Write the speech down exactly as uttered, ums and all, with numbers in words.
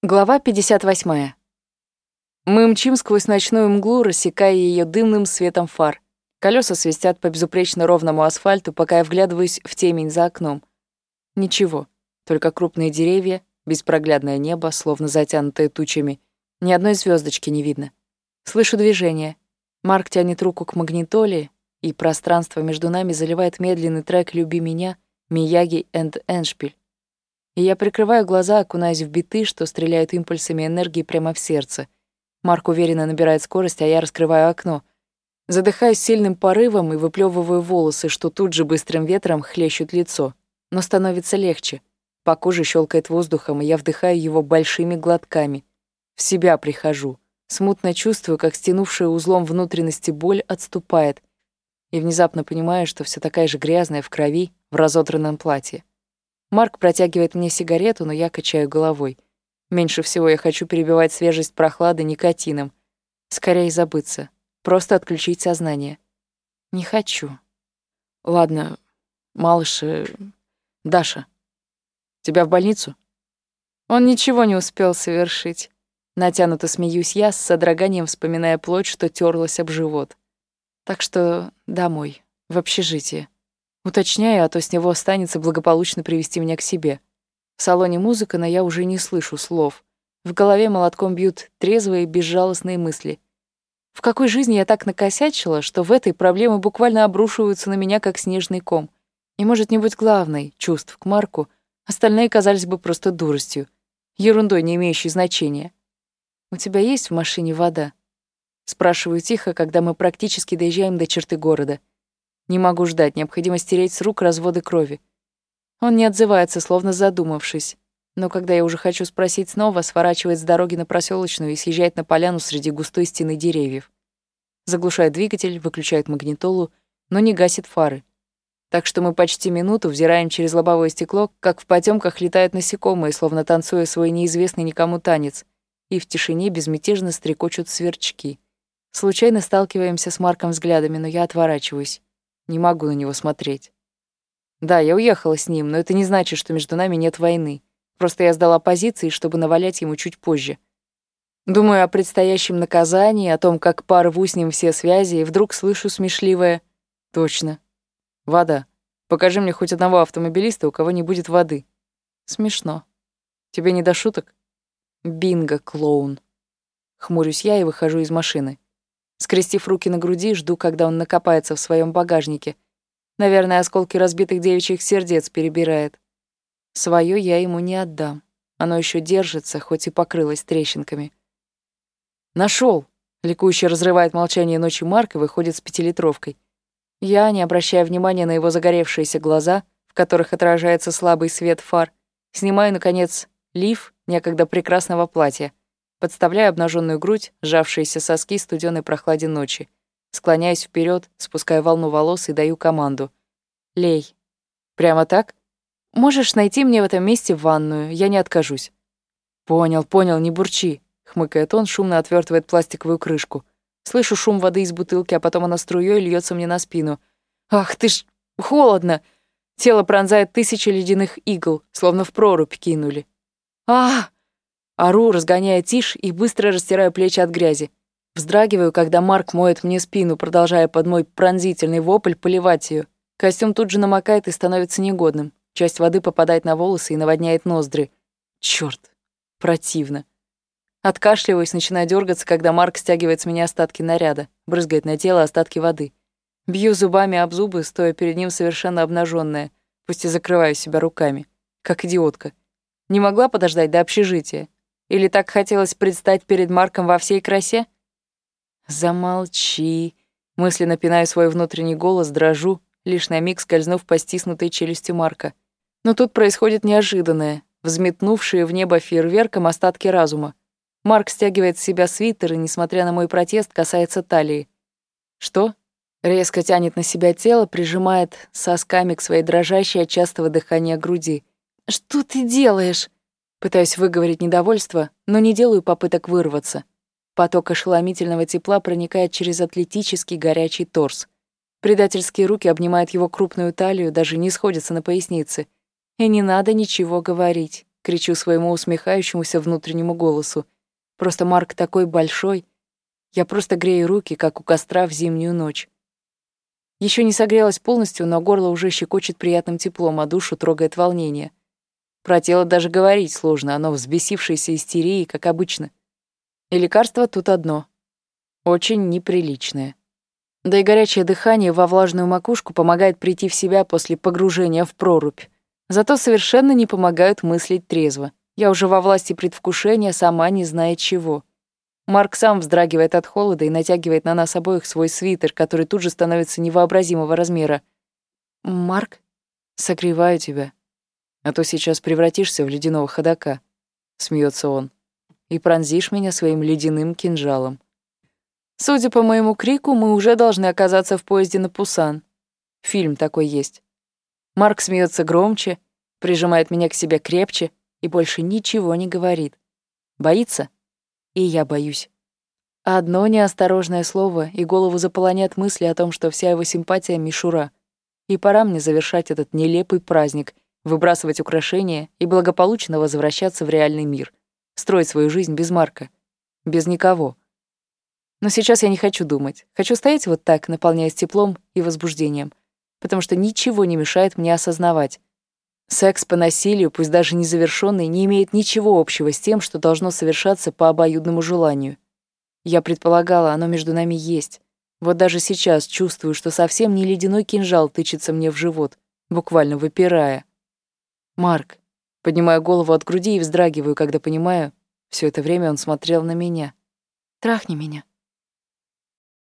Глава пятьдесят восьмая. Мы мчим сквозь ночную мглу, рассекая ее дымным светом фар. Колеса свистят по безупречно ровному асфальту, пока я вглядываюсь в темень за окном. Ничего, только крупные деревья, беспроглядное небо, словно затянутое тучами. Ни одной звездочки не видно. Слышу движение. Марк тянет руку к магнитоле, и пространство между нами заливает медленный трек «Люби меня» Мияги энд Эндшпиль. И я прикрываю глаза, окунаясь в биты, что стреляют импульсами энергии прямо в сердце. Марк уверенно набирает скорость, а я раскрываю окно. Задыхаюсь сильным порывом и выплёвываю волосы, что тут же быстрым ветром хлещут лицо. Но становится легче. По коже щелкает воздухом, и я вдыхаю его большими глотками. В себя прихожу. Смутно чувствую, как стянувшая узлом внутренности боль отступает. И внезапно понимаю, что всё такая же грязная в крови, в разодранном платье. Марк протягивает мне сигарету, но я качаю головой. Меньше всего я хочу перебивать свежесть прохлады никотином. Скорее забыться. Просто отключить сознание. Не хочу. Ладно, малыш... э, Даша. Тебя в больницу? Он ничего не успел совершить. Натянуто смеюсь я, с содроганием вспоминая плоть, что тёрлась об живот. Так что домой, в общежитие. Уточняю, а то с него останется благополучно привести меня к себе. В салоне музыка, но я уже не слышу слов. В голове молотком бьют трезвые, безжалостные мысли. В какой жизни я так накосячила, что в этой проблемы буквально обрушиваются на меня, как снежный ком? И, может, не быть главной чувств к Марку, остальные казались бы просто дуростью, ерундой, не имеющей значения. «У тебя есть в машине вода?» Спрашиваю тихо, когда мы практически доезжаем до черты города. Не могу ждать, необходимо стереть с рук разводы крови. Он не отзывается, словно задумавшись. Но когда я уже хочу спросить снова, сворачивает с дороги на Просёлочную и съезжает на поляну среди густой стены деревьев. Заглушает двигатель, выключает магнитолу, но не гасит фары. Так что мы почти минуту взираем через лобовое стекло, как в потёмках летают насекомые, словно танцуя свой неизвестный никому танец, и в тишине безмятежно стрекочут сверчки. Случайно сталкиваемся с Марком взглядами, но я отворачиваюсь. Не могу на него смотреть. Да, я уехала с ним, но это не значит, что между нами нет войны. Просто я сдала позиции, чтобы навалять ему чуть позже. Думаю о предстоящем наказании, о том, как порву с ним все связи, и вдруг слышу смешливое: «Точно. Вода. Покажи мне хоть одного автомобилиста, у кого не будет воды». Смешно. Тебе не до шуток? Бинго, клоун. Хмурюсь я и выхожу из машины. Скрестив руки на груди, жду, когда он накопается в своем багажнике. Наверное, осколки разбитых девичьих сердец перебирает. Своё я ему не отдам. Оно еще держится, хоть и покрылось трещинками. Нашел! Ликующе разрывает молчание ночи Марк и выходит с пятилитровкой. Я, не обращая внимания на его загоревшиеся глаза, в которых отражается слабый свет фар, снимаю, наконец, лиф некогда прекрасного платья, подставляю обнаженную грудь, сжавшиеся соски студеной прохладе ночи, склоняюсь вперед, спускаю волну волос и даю команду. «Лей». «Прямо так?» «Можешь найти мне в этом месте ванную, я не откажусь». «Понял, понял, не бурчи», — хмыкает он, шумно отвертывает пластиковую крышку. Слышу шум воды из бутылки, а потом она струей льется мне на спину. «Ах ты ж... холодно!» Тело пронзает тысячи ледяных игл, словно в прорубь кинули. а Ору, разгоняя тишь, и быстро растираю плечи от грязи. Вздрагиваю, когда Марк моет мне спину, продолжая под мой пронзительный вопль поливать ее. Костюм тут же намокает и становится негодным. Часть воды попадает на волосы и наводняет ноздри. Чёрт, противно. Откашливаюсь, начинаю дёргаться, когда Марк стягивает с меня остатки наряда, брызгает на тело остатки воды. Бью зубами об зубы, стоя перед ним совершенно обнажённая, пусть и закрываю себя руками. Как идиотка. Не могла подождать до общежития? Или так хотелось предстать перед Марком во всей красе? Замолчи. Мысленно пинаю свой внутренний голос, дрожу, лишь на миг скользнув по стиснутой челюсти Марка. Но тут происходит неожиданное, взметнувшие в небо фейерверком остатки разума. Марк стягивает с себя свитер и, несмотря на мой протест, касается талии. «Что?» Резко тянет на себя тело, прижимает сосками к своей дрожащей от частого дыхания груди. «Что ты делаешь?» Пытаюсь выговорить недовольство, но не делаю попыток вырваться. Поток ошеломительного тепла проникает через атлетический горячий торс. Предательские руки обнимают его крупную талию, даже не сходятся на пояснице. И не надо ничего говорить. кричу своему усмехающемуся внутреннему голосу. Просто Марк такой большой. Я просто грею руки, как у костра в зимнюю ночь. Еще не согрелась полностью, но горло уже щекочет приятным теплом, а душу трогает волнение. Про тело даже говорить сложно, оно взбесившееся истерией, как обычно. И лекарство тут одно. Очень неприличное. Да и горячее дыхание во влажную макушку помогает прийти в себя после погружения в прорубь. Зато совершенно не помогают мыслить трезво. Я уже во власти предвкушения, сама не зная чего. Марк сам вздрагивает от холода и натягивает на нас обоих свой свитер, который тут же становится невообразимого размера. «Марк, согреваю тебя, а то сейчас превратишься в ледяного ходока», — смеется он, «и пронзишь меня своим ледяным кинжалом». Судя по моему крику, мы уже должны оказаться в поезде на Пусан. Фильм такой есть. Марк смеется громче, прижимает меня к себе крепче и больше ничего не говорит. Боится? И я боюсь. Одно неосторожное слово, и голову заполонят мысли о том, что вся его симпатия — мишура. И пора мне завершать этот нелепый праздник, выбрасывать украшения и благополучно возвращаться в реальный мир, строить свою жизнь без Марка, без никого. Но сейчас я не хочу думать. Хочу стоять вот так, наполняясь теплом и возбуждением, потому что ничего не мешает мне осознавать. Секс по насилию, пусть даже незавершённый, не имеет ничего общего с тем, что должно совершаться по обоюдному желанию. Я предполагала, оно между нами есть. Вот даже сейчас чувствую, что совсем не ледяной кинжал тычется мне в живот, буквально выпирая. «Марк». Поднимаю голову от груди и вздрагиваю, когда понимаю, всё это время он смотрел на меня. «Трахни меня».